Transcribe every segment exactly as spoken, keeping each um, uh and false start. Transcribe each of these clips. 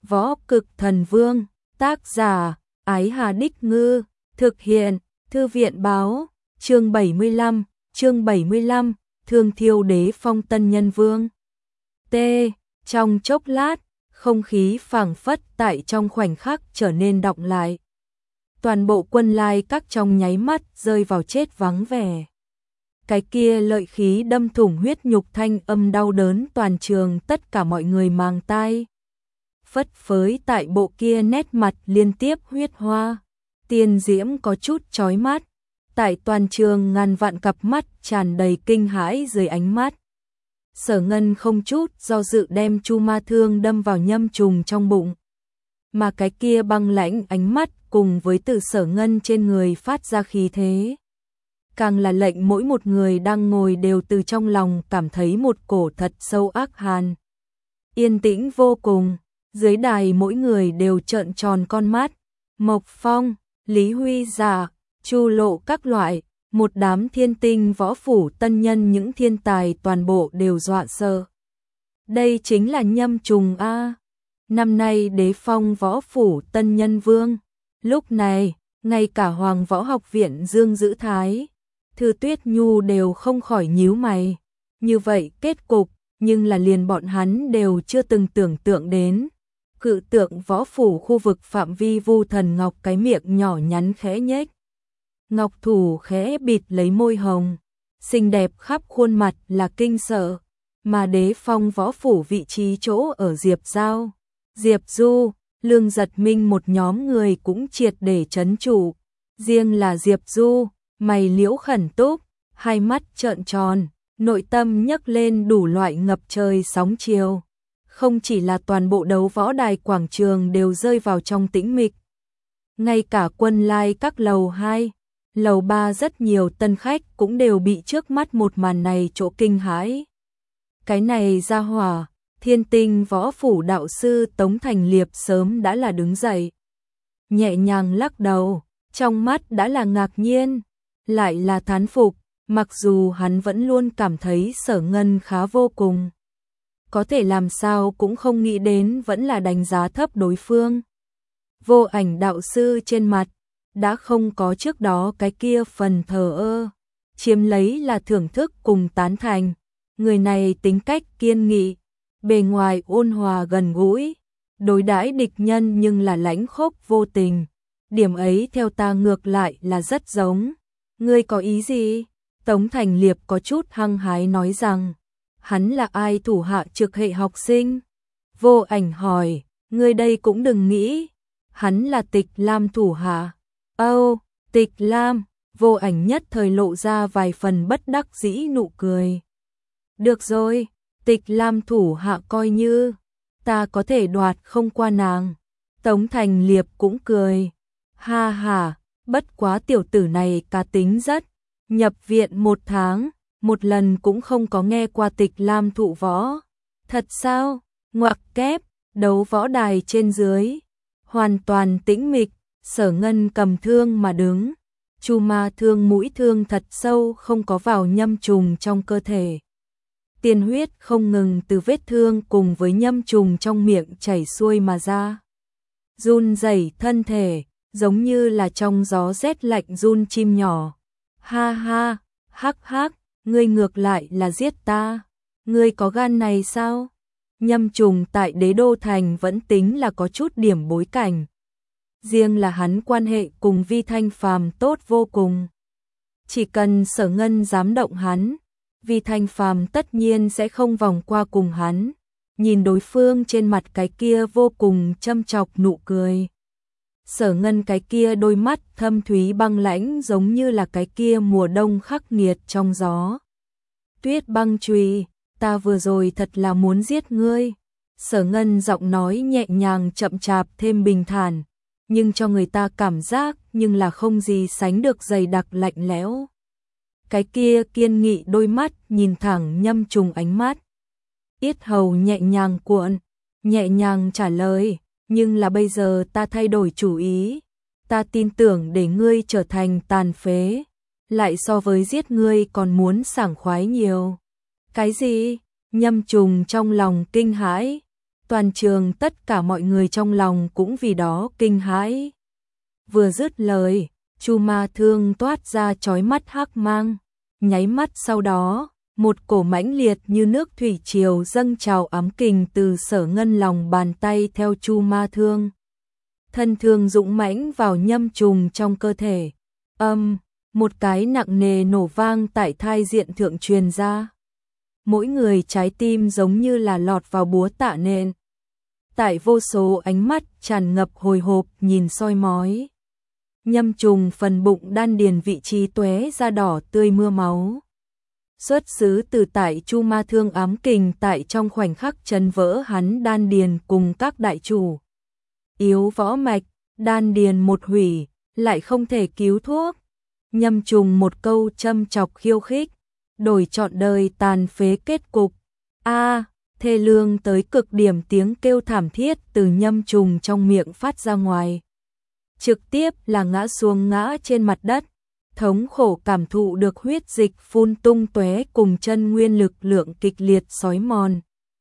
Võ Cực Thần Vương, tác giả, Ái Hà Đích Ngư, thực hiện, Thư viện Báo, chương bảy mươi lăm, chương bảy mươi lăm, Thương Thiêu Đế phong tân nhân vương. T. Trong chốc lát, không khí phảng phất tại trong khoảnh khắc trở nên đọng lại. Toàn bộ quân Lai Các trong nháy mắt rơi vào chết vắng vẻ. Cái kia lợi khí đâm thủng huyết nhục thanh âm đau đớn toàn trường, tất cả mọi người màng tai. Phất phới tại bộ kia nét mặt liên tiếp huyết hoa, tiên diễm có chút chói mắt, tại toàn trường ngàn vạn cặp mắt tràn đầy kinh hãi dưới ánh mắt. Sở Ngân không chút do dự đem chu ma thương đâm vào nhâm trùng trong bụng, mà cái kia băng lãnh ánh mắt cùng với từ Sở Ngân trên người phát ra khí thế, càng là lệnh mỗi một người đang ngồi đều từ trong lòng cảm thấy một cổ thật sâu ác hàn. Yên tĩnh vô cùng, dưới đài mỗi người đều trợn tròn con mắt. Mộc Phong, Lý Huy Giả, Chu Lộ các loại, một đám thiên tinh võ phủ tân nhân, những thiên tài toàn bộ đều dọa sợ. Đây chính là nhâm trùng a. Năm nay đế phong võ phủ tân nhân vương. Lúc này, ngay cả Hoàng Võ Học Viện Dương Dữ Thái, Thư Tuyết Nhu đều không khỏi nhíu mày. Như vậy kết cục, nhưng là liền bọn hắn đều chưa từng tưởng tượng đến. Cự tượng võ phủ khu vực phạm vi Vu Thần Ngọc cái miệng nhỏ nhắn khẽ nhếch. Ngọc thủ khẽ bịt lấy môi hồng, xinh đẹp khắp khuôn mặt là kinh sợ, mà đế phong võ phủ vị trí chỗ ở Diệp Giao, Diệp Du, Lương Giật Minh một nhóm người cũng triệt để trấn trụ. Riêng là Diệp Du, mày liễu khẩn túc, hai mắt trợn tròn, nội tâm nhấc lên đủ loại ngập trời sóng chiều. Không chỉ là toàn bộ đấu võ đài quảng trường đều rơi vào trong tĩnh mịch. Ngay cả quân Lai Các lầu hai, lầu ba rất nhiều tân khách cũng đều bị trước mắt một màn này chỗ kinh hãi. Cái này ra hỏa, thiên tinh võ phủ đạo sư Tống Thành Liệp sớm đã là đứng dậy. Nhẹ nhàng lắc đầu, trong mắt đã là ngạc nhiên, lại là thán phục, mặc dù hắn vẫn luôn cảm thấy Sở Ngân khá vô cùng. Có thể làm sao cũng không nghĩ đến vẫn là đánh giá thấp đối phương. Vô Ảnh đạo sư trên mặt đã không có trước đó cái kia phần thờ ơ, chiếm lấy là thưởng thức cùng tán thành. Người này tính cách kiên nghị, bề ngoài ôn hòa gần gũi, đối đãi địch nhân nhưng là lãnh khốc vô tình. Điểm ấy theo ta ngược lại là rất giống. Ngươi có ý gì? Tống Thành Liệp có chút hăng hái nói rằng, hắn là ai thủ hạ trực hệ học sinh? Vô Ảnh hỏi, ngươi đây cũng đừng nghĩ, hắn là Tịch Lam thủ hạ. Âu, oh, Tịch Lam, Vô Ảnh nhất thời lộ ra vài phần bất đắc dĩ nụ cười. Được rồi, Tịch Lam thủ hạ coi như ta có thể đoạt không qua nàng. Tống Thành Liệp cũng cười. Ha ha, bất quá tiểu tử này cá tính rất. Nhập viện một tháng, một lần cũng không có nghe qua Tịch Lam thụ võ. Thật sao? Ngoặc kép, đấu võ đài trên dưới hoàn toàn tĩnh mịch. Sở Ngân cầm thương mà đứng, chu ma thương mũi thương thật sâu không có vào nhâm trùng trong cơ thể. Tiên huyết không ngừng từ vết thương cùng với nhâm trùng trong miệng chảy xuôi mà ra. Run rẩy thân thể, giống như là trong gió rét lạnh run chim nhỏ. Ha ha, hắc hắc, ngươi ngược lại là giết ta. Ngươi có gan này sao? Nhâm trùng tại đế đô thành vẫn tính là có chút điểm bối cảnh. Riêng là hắn quan hệ cùng Vi Thanh Phàm tốt vô cùng. Chỉ cần Sở Ngân dám động hắn, Vi Thanh Phàm tất nhiên sẽ không vòng qua cùng hắn. Nhìn đối phương trên mặt cái kia vô cùng châm chọc nụ cười. Sở Ngân cái kia đôi mắt thâm thúy băng lãnh giống như là cái kia mùa đông khắc nghiệt trong gió. Tuyết băng chùy, ta vừa rồi thật là muốn giết ngươi. Sở Ngân giọng nói nhẹ nhàng chậm chạp thêm bình thản, nhưng cho người ta cảm giác nhưng là không gì sánh được dày đặc lạnh lẽo. Cái kia kiên nghị đôi mắt nhìn thẳng nhâm trùng ánh mắt. Yết hầu nhẹ nhàng cuộn, nhẹ nhàng trả lời, nhưng là bây giờ ta thay đổi chủ ý. Ta tin tưởng để ngươi trở thành tàn phế, lại so với giết ngươi còn muốn sảng khoái nhiều. Cái gì? Nhâm trùng trong lòng kinh hãi. Toàn trường tất cả mọi người trong lòng cũng vì đó kinh hãi. Vừa dứt lời, Chu Ma Thương toát ra chói mắt hắc mang, nháy mắt sau đó, một cổ mãnh liệt như nước thủy triều dâng trào ám kình từ Sở Ngân lòng bàn tay theo Chu Ma Thương. Thân thương dũng mãnh vào Nhâm Trùng trong cơ thể. Âm, một cái nặng nề nổ vang tại thai diện thượng truyền ra. Mỗi người trái tim giống như là lọt vào búa tạ nện. Tại vô số ánh mắt tràn ngập hồi hộp nhìn soi mói. Nhâm Trùng phần bụng đan điền vị trí tóe ra đỏ tươi mưa máu. Xuất xứ từ tại Chu Ma Thương ám kình tại trong khoảnh khắc chấn vỡ hắn đan điền cùng các đại chủ. Yếu võ mạch, đan điền một hủy, lại không thể cứu thuốc. Nhâm Trùng một câu châm chọc khiêu khích, đổi trọn đời tàn phế kết cục. A, thê lương tới cực điểm tiếng kêu thảm thiết từ Nhâm Trùng trong miệng phát ra ngoài. Trực tiếp là ngã xuống ngã trên mặt đất, thống khổ cảm thụ được huyết dịch phun tung tóe cùng chân nguyên lực lượng kịch liệt xói mòn.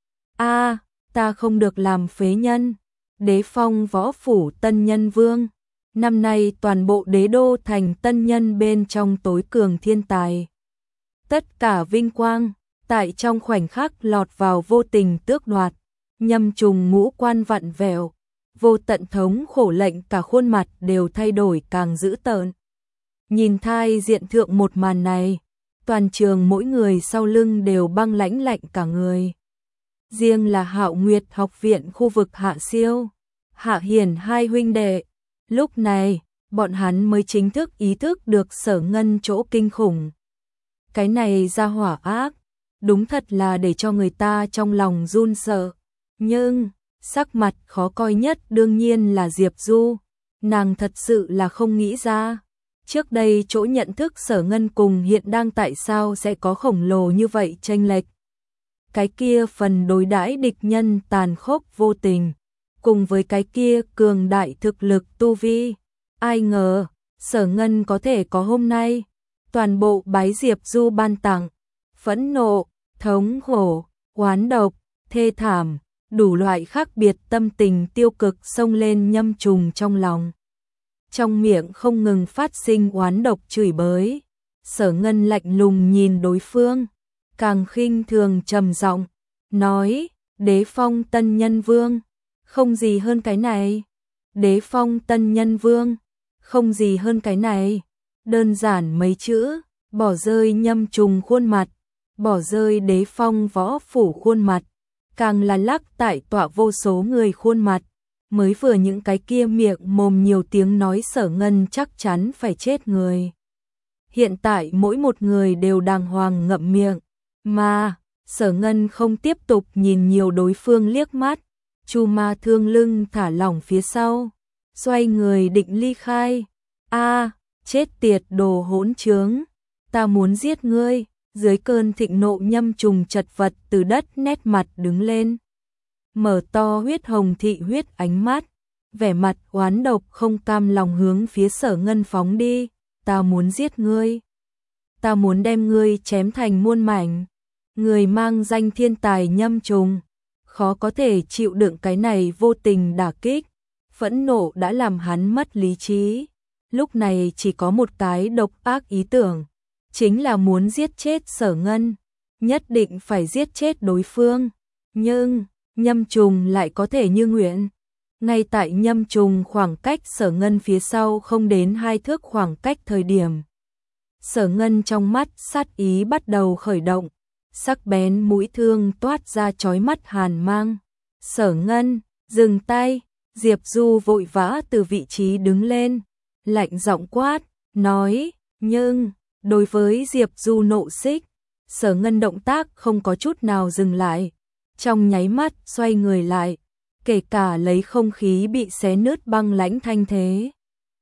A, ta không được làm phế nhân. Đế Phong võ phủ tân nhân vương. Năm nay toàn bộ đế đô thành tân nhân bên trong tối cường thiên tài. Tất cả vinh quang, tại trong khoảnh khắc lọt vào vô tình tước đoạt. Nhâm Trùng ngũ quan vặn vẹo, vô tận thống khổ lệnh cả khuôn mặt đều thay đổi càng dữ tợn. Nhìn thai diện thượng một màn này, toàn trường mỗi người sau lưng đều băng lãnh lạnh cả người. Riêng là Hạo Nguyệt học viện khu vực Hạ Siêu, Hạ Hiển hai huynh đệ, lúc này, bọn hắn mới chính thức ý thức được Sở Ngân chỗ kinh khủng. Cái này ra hỏa ác, đúng thật là để cho người ta trong lòng run sợ. Nhưng, sắc mặt khó coi nhất đương nhiên là Diệp Du, nàng thật sự là không nghĩ ra. Trước đây chỗ nhận thức Sở Ngân cùng hiện đang tại sao sẽ có khổng lồ như vậy chênh lệch. Cái kia phần đối đãi địch nhân tàn khốc vô tình, cùng với cái kia cường đại thực lực tu vi. Ai ngờ, Sở Ngân có thể có hôm nay. Toàn bộ bái Diệp Du ban tặng, phẫn nộ, thống khổ, oán độc, thê thảm, đủ loại khác biệt tâm tình tiêu cực xông lên Nhâm Trùng trong lòng. Trong miệng không ngừng phát sinh oán độc chửi bới. Sở Ngân lạnh lùng nhìn đối phương, càng khinh thường trầm giọng, nói, Đế Phong tân nhân vương, không gì hơn cái này. Đế Phong tân nhân vương, không gì hơn cái này. Đơn giản mấy chữ, bỏ rơi Nhâm Trùng khuôn mặt, bỏ rơi Đế Phong võ phủ khuôn mặt, càng là lắc tại tọa vô số người khuôn mặt. Mới vừa những cái kia miệng mồm nhiều tiếng nói Sở Ngân chắc chắn phải chết người. Hiện tại mỗi một người đều đàng hoàng ngậm miệng, mà Sở Ngân không tiếp tục nhìn nhiều đối phương liếc mắt. Chu Ma Thương lưng thả lỏng phía sau, xoay người định ly khai. A, chết tiệt đồ hỗn trướng, ta muốn giết ngươi. Dưới cơn thịnh nộ Nhâm Trùng chật vật từ đất nét mặt đứng lên, mở to huyết hồng thị huyết ánh mắt, vẻ mặt oán độc không cam lòng hướng phía Sở Ngân phóng đi. Ta muốn giết ngươi, ta muốn đem ngươi chém thành muôn mảnh. Người mang danh thiên tài Nhâm Trùng, khó có thể chịu đựng cái này vô tình đả kích, phẫn nộ đã làm hắn mất lý trí. Lúc này chỉ có một cái độc ác ý tưởng, chính là muốn giết chết Sở Ngân, nhất định phải giết chết đối phương. Nhưng Nhâm Trùng lại có thể như nguyện. Ngay tại Nhâm Trùng khoảng cách Sở Ngân phía sau không đến hai thước khoảng cách thời điểm, Sở Ngân trong mắt sát ý bắt đầu khởi động, sắc bén mũi thương toát ra chói mắt hàn mang. Sở Ngân, dừng tay. Diệp Du vội vã từ vị trí đứng lên, lạnh giọng quát, nói, nhưng đối với Diệp Du nộ xích, Sở Ngân động tác không có chút nào dừng lại, trong nháy mắt xoay người lại, kể cả lấy không khí bị xé nứt băng lãnh thanh thế,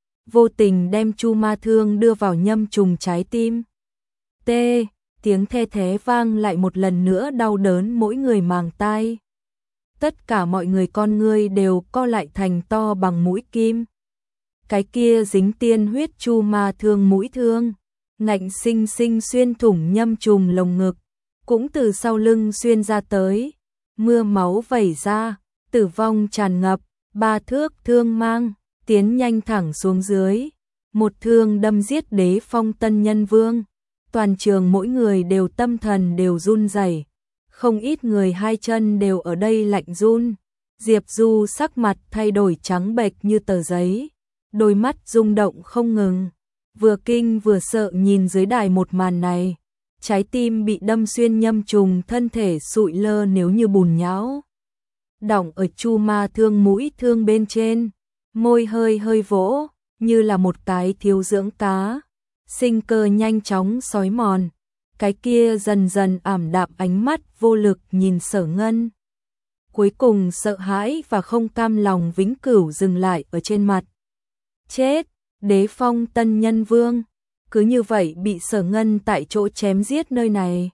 vô tình đem Chu Ma Thương đưa vào Nhâm Trùng trái tim. T, tiếng the thé vang lại một lần nữa đau đớn mỗi người màng tai. Tất cả mọi người con ngươi đều co lại thành to bằng mũi kim. Cái kia dính tiên huyết Chu Ma Thương mũi thương, ngạnh sinh sinh xuyên thủng Nhâm Trùng lồng ngực, cũng từ sau lưng xuyên ra tới, mưa máu vẩy ra, tử vong tràn ngập, ba thước thương mang, tiến nhanh thẳng xuống dưới, một thương đâm giết Đế Phong Tân Nhân Vương. Toàn trường mỗi người đều tâm thần đều run rẩy, không ít người hai chân đều ở đây lạnh run. Diệp Du sắc mặt thay đổi trắng bệch như tờ giấy, đôi mắt rung động không ngừng, vừa kinh vừa sợ nhìn dưới đài một màn này, trái tim bị đâm xuyên nhâm trùng, thân thể sụi lơ nếu như bùn nhão. Đọng ở chu ma thương mũi thương bên trên, môi hơi hơi vỗ, như là một cái thiếu dưỡng cá, sinh cơ nhanh chóng xói mòn, cái kia dần dần ảm đạm ánh mắt vô lực nhìn Sở Ngân. Cuối cùng sợ hãi và không cam lòng vĩnh cửu dừng lại ở trên mặt. Chết, Đế Phong Tân Nhân Vương, cứ như vậy bị Sở Ngân tại chỗ chém giết nơi này.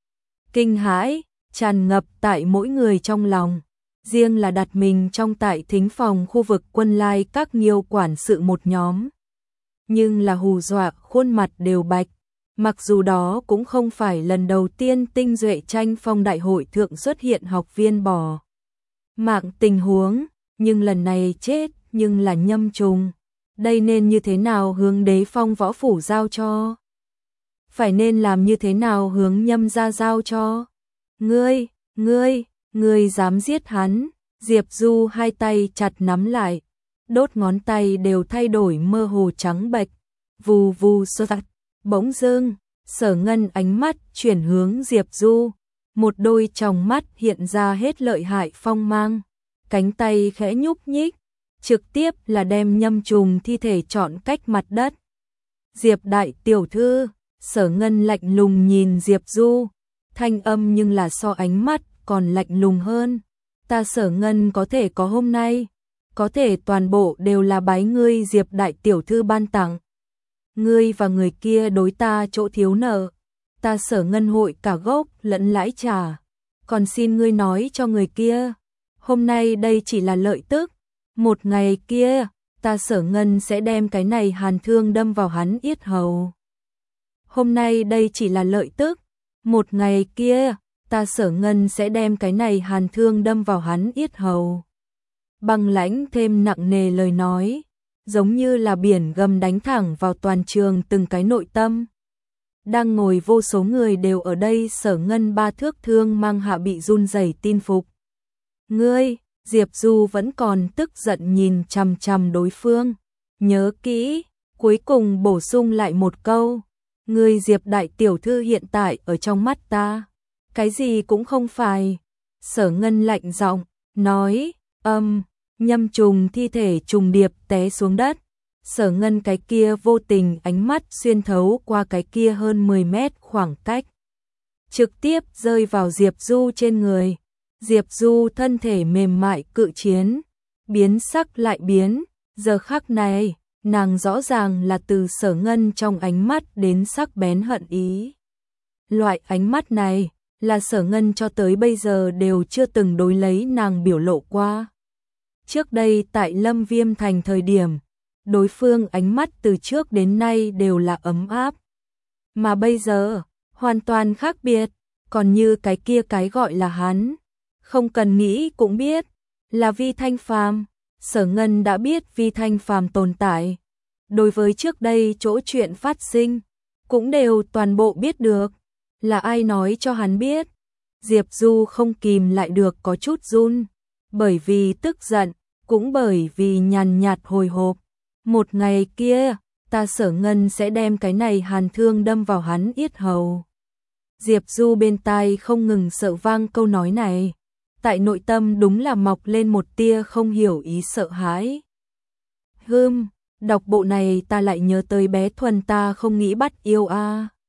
Kinh hãi tràn ngập tại mỗi người trong lòng, riêng là đặt mình trong tại thính phòng khu vực Quân Lai các nhiều quản sự một nhóm. Nhưng là hù dọa khuôn mặt đều bạch, mặc dù đó cũng không phải lần đầu tiên tinh duệ tranh phong đại hội thượng xuất hiện học viên bỏ mạng tình huống, nhưng lần này chết nhưng là nhâm trùng. Đây nên như thế nào hướng Đế Phong võ phủ giao cho? Phải nên làm như thế nào hướng nhâm ra giao cho? Ngươi, ngươi, ngươi dám giết hắn? Diệp Du hai tay chặt nắm lại, đốt ngón tay đều thay đổi mơ hồ trắng bệch, vù vù sơ tắt. Bỗng dưng, Sở Ngân ánh mắt chuyển hướng Diệp Du, một đôi tròng mắt hiện ra hết lợi hại phong mang, cánh tay khẽ nhúc nhích, trực tiếp là đem nhâm trùng thi thể chọn cách mặt đất. Diệp đại tiểu thư, Sở Ngân lạnh lùng nhìn Diệp Du, thanh âm nhưng là so ánh mắt còn lạnh lùng hơn. Ta Sở Ngân có thể có hôm nay, có thể toàn bộ đều là bái ngươi Diệp đại tiểu thư ban tặng. Ngươi và người kia đối ta chỗ thiếu nợ, ta Sở Ngân hội cả gốc lẫn lãi trả. Còn xin ngươi nói cho người kia, hôm nay đây chỉ là lợi tức, một ngày kia, ta Sở Ngân sẽ đem cái này hàn thương đâm vào hắn yết hầu. Hôm nay đây chỉ là lợi tức, một ngày kia, ta Sở Ngân sẽ đem cái này hàn thương đâm vào hắn yết hầu. Băng lãnh thêm nặng nề lời nói, giống như là biển gầm đánh thẳng vào toàn trường từng cái nội tâm. Đang ngồi vô số người đều ở đây, Sở Ngân ba thước thương mang hạ bị run rẩy tin phục. Ngươi, Diệp Du vẫn còn tức giận nhìn chằm chằm đối phương, nhớ kỹ, cuối cùng bổ sung lại một câu, ngươi Diệp đại tiểu thư hiện tại ở trong mắt ta, cái gì cũng không phải. Sở Ngân lạnh giọng nói, âm, nhâm trùng thi thể trùng điệp té xuống đất. Sở Ngân cái kia vô tình ánh mắt xuyên thấu qua cái kia hơn mười mét khoảng cách, trực tiếp rơi vào Diệp Du trên người. Diệp Du thân thể mềm mại cự chiến, biến sắc lại biến, giờ khắc này, nàng rõ ràng là từ Sở Ngân trong ánh mắt đến sắc bén hận ý. Loại ánh mắt này, là Sở Ngân cho tới bây giờ đều chưa từng đối lấy nàng biểu lộ qua. Trước đây tại Lâm Viêm Thành thời điểm, đối phương ánh mắt từ trước đến nay đều là ấm áp. Mà bây giờ, hoàn toàn khác biệt, còn như cái kia cái gọi là hắn. Không cần nghĩ cũng biết, là Vi Thanh Phàm. Sở Ngân đã biết Vi Thanh Phàm tồn tại. Đối với trước đây chỗ chuyện phát sinh, cũng đều toàn bộ biết được. Là ai nói cho hắn biết? Diệp Du không kìm lại được có chút run, bởi vì tức giận, cũng bởi vì nhàn nhạt hồi hộp. Một ngày kia, ta Sở Ngân sẽ đem cái này hàn thương đâm vào hắn yết hầu. Diệp Du bên tai không ngừng sợ vang câu nói này, tại nội tâm đúng là mọc lên một tia không hiểu ý sợ hãi. Hừm, đọc bộ này ta lại nhớ tới bé Thuần ta không nghĩ bắt yêu a. À.